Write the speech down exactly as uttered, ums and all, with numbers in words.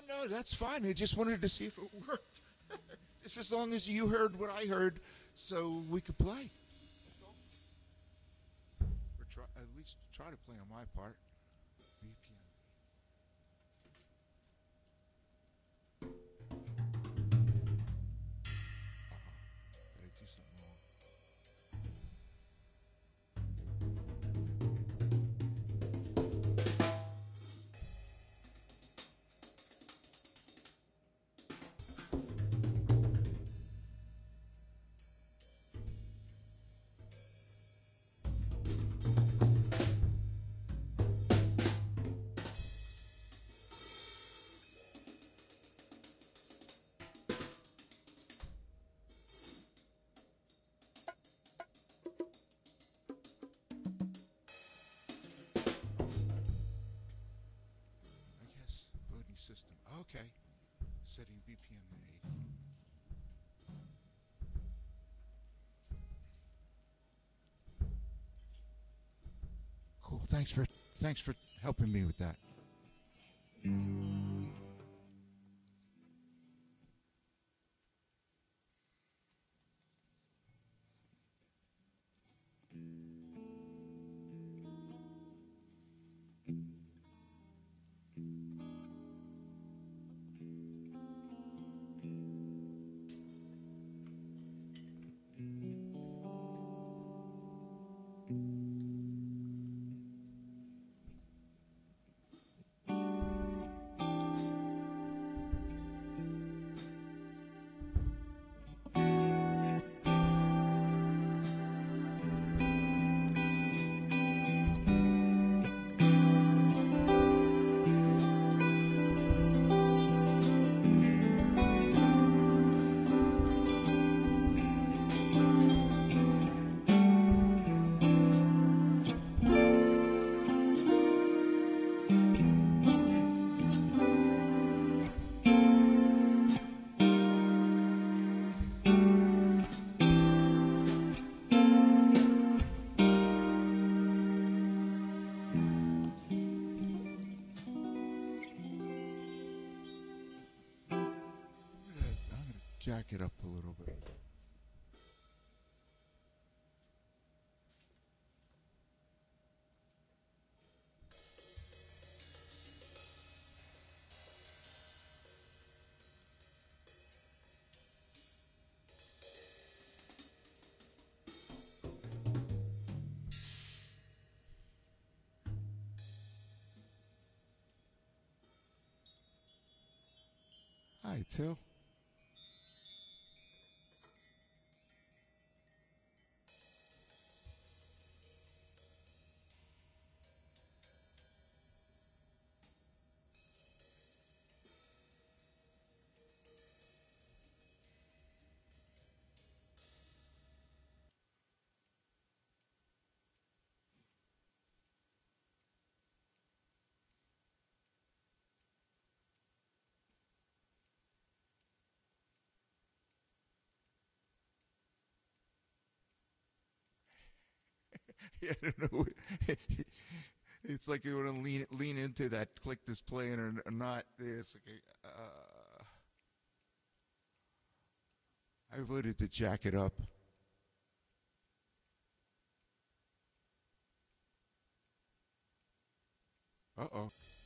no, that's fine. I just wanted to see if it worked. Just as long as you heard what I heard, so we could play. Or try, at least try to play on my part. B P M. Uh-oh. Did I do something wrong? I guess voting system. Okay. Setting B P M to eighty. Cool. Thanks for thanks for helping me with that. I'm gonna jack it up a little bit. Hi, Till. Yeah, I don't know. It's like you want to lean lean into that. Click this playing or, or not. It's like, uh, I voted to jack it up. Uh oh.